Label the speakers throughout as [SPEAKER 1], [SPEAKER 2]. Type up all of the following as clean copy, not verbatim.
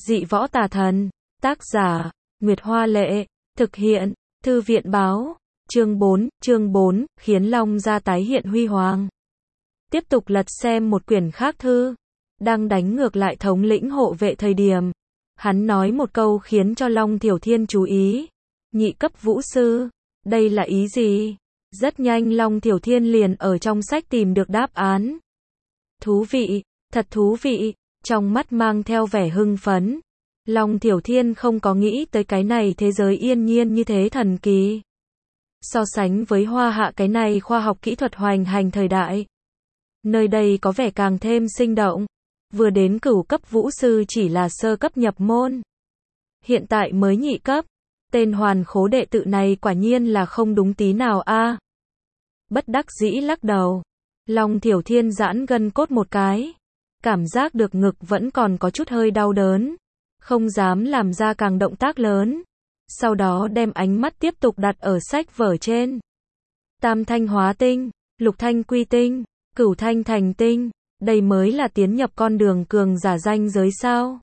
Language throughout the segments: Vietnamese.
[SPEAKER 1] Dị võ tà thần. Tác giả, Nguyệt Hoa Lệ. Thực hiện, Thư viện Báo. Chương 4, khiến Long Gia tái hiện huy hoàng. Tiếp tục lật xem một quyển khác thư. Đang đánh ngược lại thống lĩnh hộ vệ thời điểm. Hắn nói một câu khiến cho Long Tiểu Thiên chú ý. Nhị cấp vũ sư. Đây là ý gì? Rất nhanh Long Tiểu Thiên liền ở trong sách tìm được đáp án. Thú vị, thật thú vị. Trong mắt mang theo vẻ hưng phấn. Long Tiểu Thiên không có nghĩ tới cái này thế giới yên nhiên như thế thần kỳ. So sánh với Hoa Hạ cái này khoa học kỹ thuật hoành hành thời đại. Nơi đây có vẻ càng thêm sinh động. Vừa đến cửu cấp vũ sư chỉ là sơ cấp nhập môn. Hiện tại mới nhị cấp. Tên hoàn khố đệ tự này quả nhiên là không đúng tí nào a. Bất đắc dĩ lắc đầu. Long Tiểu Thiên giãn gân cốt một cái. Cảm giác được ngực vẫn còn có chút hơi đau đớn. Không dám làm ra càng động tác lớn. Sau đó đem ánh mắt tiếp tục đặt ở sách vở trên. Tam thanh hóa tinh, lục thanh quy tinh, cửu thanh thành tinh. Đây mới là tiến nhập con đường cường giả danh giới sao.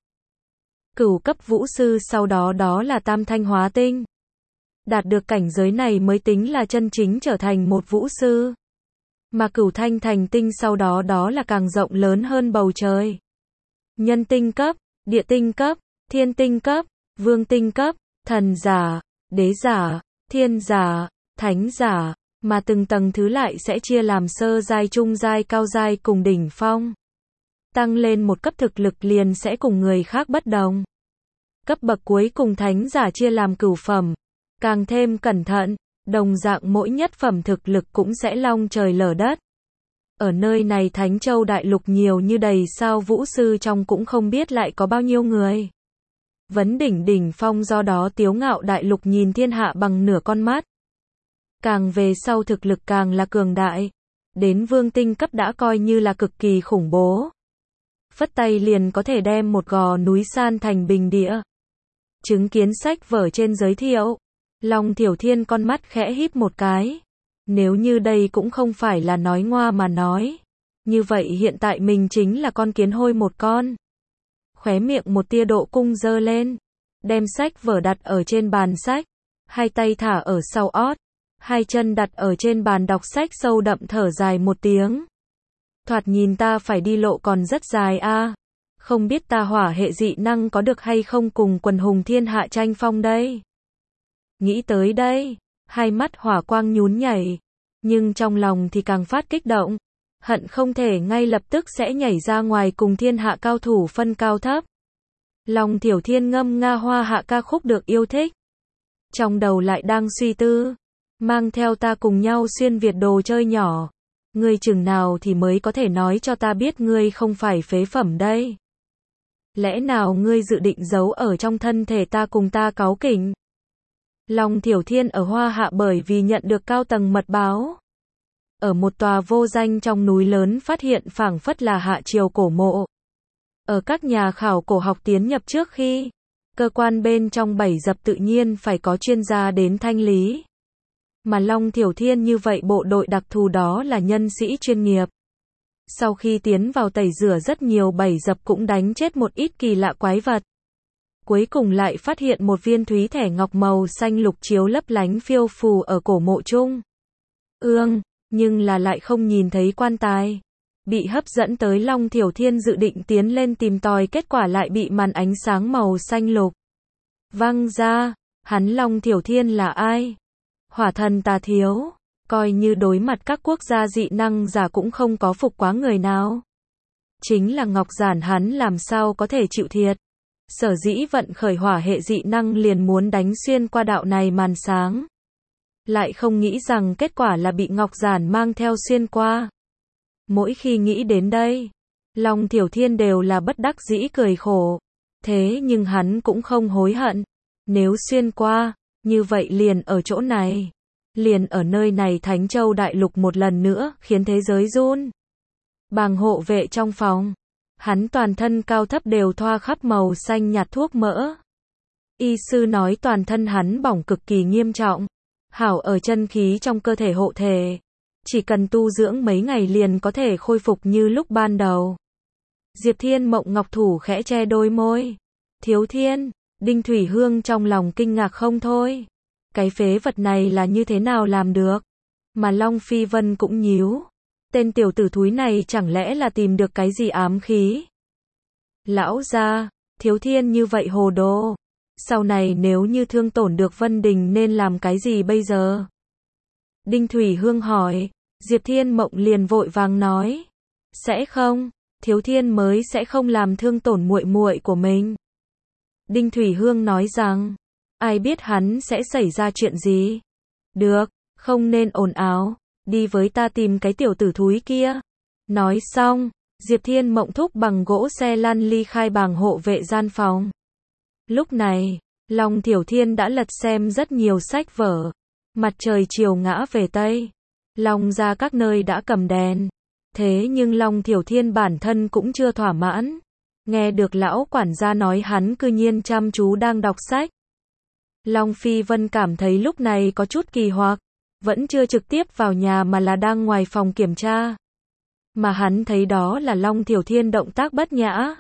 [SPEAKER 1] Cửu cấp vũ sư sau đó là tam thanh hóa tinh. Đạt được cảnh giới này mới tính là chân chính trở thành một vũ sư. Mà cửu thanh thành tinh sau đó là càng rộng lớn hơn bầu trời. Nhân tinh cấp, địa tinh cấp, thiên tinh cấp, vương tinh cấp, thần giả, đế giả, thiên giả, thánh giả, mà từng tầng thứ lại sẽ chia làm sơ giai, trung giai, cao giai cùng đỉnh phong. Tăng lên một cấp thực lực liền sẽ cùng người khác bất đồng. Cấp bậc cuối cùng thánh giả chia làm cửu phẩm, càng thêm cẩn thận, đồng dạng mỗi nhất phẩm thực lực cũng sẽ long trời lở đất. Ở nơi này Thánh Châu Đại Lục nhiều như đầy sao vũ sư trong cũng không biết lại có bao nhiêu người. Vấn đỉnh phong do đó Tiếu Ngạo Đại Lục nhìn thiên hạ bằng nửa con mắt. Càng về sau thực lực càng là cường đại. Đến vương tinh cấp đã coi như là cực kỳ khủng bố. Phất tay liền có thể đem một gò núi san thành bình địa. Chứng kiến sách vở trên giới thiệu. Long Tiểu Thiên con mắt khẽ híp một cái. Nếu như đây cũng không phải là nói ngoa mà nói. Như vậy hiện tại mình chính là con kiến hôi một con. Khóe miệng một tia độ cung dơ lên. Đem sách vở đặt ở trên bàn sách. Hai tay thả ở sau ót. Hai chân đặt ở trên bàn đọc sách sâu đậm thở dài một tiếng. Thoạt nhìn ta phải đi lộ còn rất dài a. Không biết ta hỏa hệ dị năng có được hay không cùng quần hùng thiên hạ tranh phong đây. Nghĩ tới đây, hai mắt hỏa quang nhún nhảy, nhưng trong lòng thì càng phát kích động, hận không thể ngay lập tức sẽ nhảy ra ngoài cùng thiên hạ cao thủ phân cao thấp. Long Tiểu Thiên ngâm nga Hoa Hạ ca khúc được yêu thích, trong đầu lại đang suy tư, mang theo ta cùng nhau xuyên Việt đồ chơi nhỏ, ngươi chừng nào thì mới có thể nói cho ta biết ngươi không phải phế phẩm đây. Lẽ nào ngươi dự định giấu ở trong thân thể ta cùng ta cáu kỉnh? Long Tiểu Thiên ở Hoa Hạ bởi vì nhận được cao tầng mật báo. Ở một tòa vô danh trong núi lớn phát hiện phảng phất là Hạ triều cổ mộ. Ở các nhà khảo cổ học tiến nhập trước khi, cơ quan bên trong bảy dập tự nhiên phải có chuyên gia đến thanh lý. Mà Long Tiểu Thiên như vậy bộ đội đặc thù đó là nhân sĩ chuyên nghiệp. Sau khi tiến vào tẩy rửa rất nhiều bảy dập cũng đánh chết một ít kỳ lạ quái vật. Cuối cùng lại phát hiện một viên thúy thẻ ngọc màu xanh lục chiếu lấp lánh phiêu phù ở cổ mộ chung. Nhưng là lại không nhìn thấy quan tài. Bị hấp dẫn tới Long Tiểu Thiên dự định tiến lên tìm tòi, kết quả lại bị màn ánh sáng màu xanh lục văng ra. Hắn Long Tiểu Thiên là ai? Hỏa thần Tà Thiếu. Coi như đối mặt các quốc gia dị năng giả cũng không có phục quá người nào. Chính là Ngọc Giản hắn làm sao có thể chịu thiệt. Sở dĩ vận khởi hỏa hệ dị năng liền muốn đánh xuyên qua đạo này màn sáng. Lại không nghĩ rằng kết quả là bị Ngọc Giản mang theo xuyên qua. Mỗi khi nghĩ đến đây, Long Tiểu Thiên đều là bất đắc dĩ cười khổ. Thế nhưng hắn cũng không hối hận. Nếu xuyên qua, như vậy liền ở chỗ này. Liền ở nơi này Thánh Châu Đại Lục một lần nữa khiến thế giới run. Bàng hộ vệ trong phòng. Hắn toàn thân cao thấp đều thoa khắp màu xanh nhạt thuốc mỡ. Y sư nói toàn thân hắn bỏng cực kỳ nghiêm trọng. Hảo ở chân khí trong cơ thể hộ thể. Chỉ cần tu dưỡng mấy ngày liền có thể khôi phục như lúc ban đầu. Diệp Thiên Mộng Ngọc thủ khẽ che đôi môi. Thiếu Thiên, Đinh Thủy Hương trong lòng kinh ngạc không thôi. Cái phế vật này là như thế nào làm được? Mà Long Phi Vân cũng nhíu. Tên tiểu tử thúi này chẳng lẽ là tìm được cái gì ám khí? Lão gia, Thiếu Thiên như vậy hồ đồ. Sau này nếu như thương tổn được Vân Đình nên làm cái gì bây giờ? Đinh Thủy Hương hỏi. Diệp Thiên Mộng liền vội vàng nói. Sẽ không, Thiếu Thiên mới sẽ không làm thương tổn muội muội của mình. Đinh Thủy Hương nói rằng, ai biết hắn sẽ xảy ra chuyện gì? Được, không nên ồn ào, đi với ta tìm cái tiểu tử thúi kia. Nói xong, Diệp Thiên Mộng thúc bằng gỗ xe lăn ly khai bảng hộ vệ gian phòng. Lúc này, Long Tiểu Thiên đã lật xem rất nhiều sách vở. Mặt trời chiều ngã về Tây. Long gia các nơi đã cầm đèn. Thế nhưng Long Tiểu Thiên bản thân cũng chưa thỏa mãn. Nghe được lão quản gia nói hắn cư nhiên chăm chú đang đọc sách. Long Phi Vân cảm thấy lúc này có chút kỳ hoặc. Vẫn chưa trực tiếp vào nhà mà là đang ngoài phòng kiểm tra. Mà hắn thấy đó là Long Tiểu Thiên động tác bất nhã.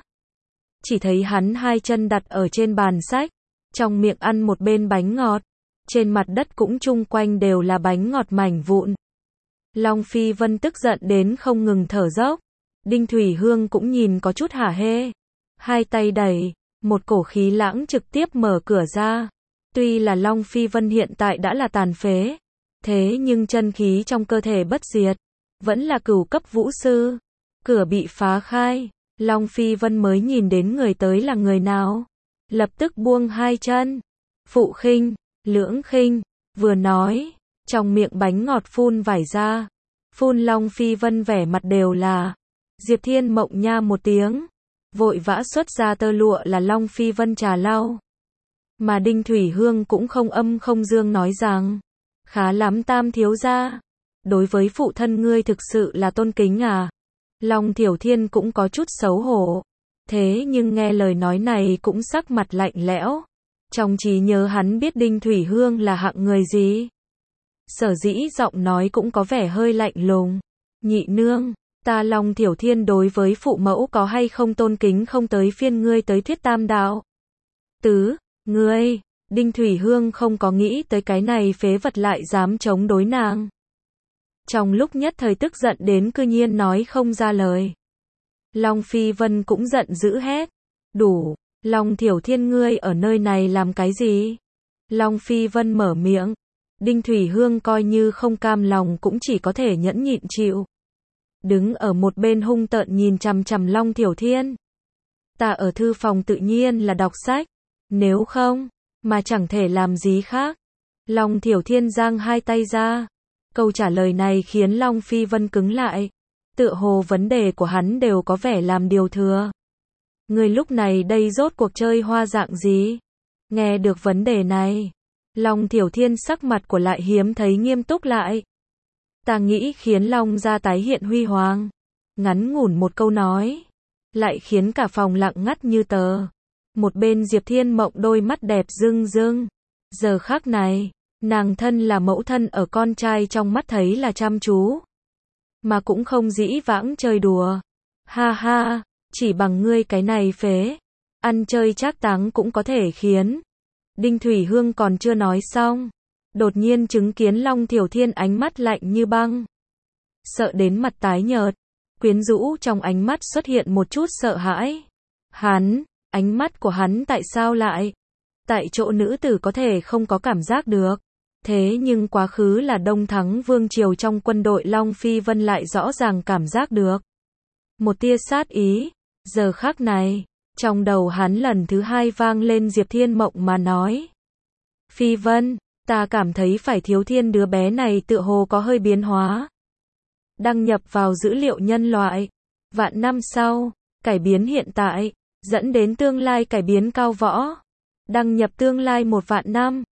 [SPEAKER 1] Chỉ thấy hắn hai chân đặt ở trên bàn sách. Trong miệng ăn một bên bánh ngọt. Trên mặt đất cũng chung quanh đều là bánh ngọt mảnh vụn. Long Phi Vân tức giận đến không ngừng thở dốc. Đinh Thủy Hương cũng nhìn có chút hả hê. Hai tay đẩy, một cổ khí lãng trực tiếp mở cửa ra. Tuy là Long Phi Vân hiện tại đã là tàn phế. Thế nhưng chân khí trong cơ thể bất diệt. Vẫn là cửu cấp vũ sư. Cửa bị phá khai. Long Phi Vân mới nhìn đến người tới là người nào. Lập tức buông hai chân. Phụ khinh, lưỡng khinh, vừa nói. Trong miệng bánh ngọt phun vải ra. Phun Long Phi Vân vẻ mặt đều là. Diệp Thiên Mộng nha một tiếng. Vội vã xuất ra tơ lụa là Long Phi Vân trà lau. Mà Đinh Thủy Hương cũng không âm không dương nói rằng. Khá lắm Tam thiếu gia. Đối với phụ thân ngươi thực sự là tôn kính à. Long Tiểu Thiên cũng có chút xấu hổ. Thế nhưng nghe lời nói này cũng sắc mặt lạnh lẽo. Trong trí nhớ hắn biết Đinh Thủy Hương là hạng người gì. Sở dĩ giọng nói cũng có vẻ hơi lạnh lùng. Nhị nương, ta Long Tiểu Thiên đối với phụ mẫu có hay không tôn kính không tới phiên ngươi tới thuyết tam đạo. Tứ, ngươi, Đinh Thủy Hương không có nghĩ tới cái này phế vật lại dám chống đối nàng. Trong lúc nhất thời tức giận đến cư nhiên nói không ra lời. Long Phi Vân cũng giận dữ hét. Đủ, Long Tiểu Thiên ngươi ở nơi này làm cái gì? Long Phi Vân mở miệng. Đinh Thủy Hương coi như không cam lòng cũng chỉ có thể nhẫn nhịn chịu. Đứng ở một bên hung tợn nhìn chằm chằm Long Tiểu Thiên. Ta ở thư phòng tự nhiên là đọc sách. Nếu không, mà chẳng thể làm gì khác. Long Tiểu Thiên giang hai tay ra. Câu trả lời này khiến Long Phi Vân cứng lại. Tựa hồ vấn đề của hắn đều có vẻ làm điều thừa. Người lúc này đây rốt cuộc chơi hoa dạng gì? Nghe được vấn đề này. Long Tiểu Thiên sắc mặt của lại hiếm thấy nghiêm túc lại. Ta nghĩ khiến Long gia tái hiện huy hoàng. Ngắn ngủn một câu nói. Lại khiến cả phòng lặng ngắt như tờ. Một bên Diệp Thiên Mộng đôi mắt đẹp rưng rưng. Giờ khắc này, nàng thân là mẫu thân ở con trai trong mắt thấy là chăm chú. Mà cũng không dĩ vãng chơi đùa. Ha ha, chỉ bằng ngươi cái này phế. Ăn chơi trác táng cũng có thể khiến. Đinh Thủy Hương còn chưa nói xong. Đột nhiên chứng kiến Long Tiểu Thiên ánh mắt lạnh như băng. Sợ đến mặt tái nhợt. Quyến rũ trong ánh mắt xuất hiện một chút sợ hãi. Hắn, ánh mắt của hắn tại sao lại? Tại chỗ nữ tử có thể không có cảm giác được. Thế nhưng quá khứ là Đông Thắng Vương Triều trong quân đội Long Phi Vân lại rõ ràng cảm giác được. Một tia sát ý. Giờ khắc này, trong đầu hắn lần thứ hai vang lên Diệp Thiên Mộng mà nói. Phi Vân, ta cảm thấy phải Thiếu Thiên đứa bé này tựa hồ có hơi biến hóa. Đăng nhập vào dữ liệu nhân loại. Vạn năm sau, cải biến hiện tại, dẫn đến tương lai cải biến cao võ. Đăng nhập tương lai 1 vạn năm.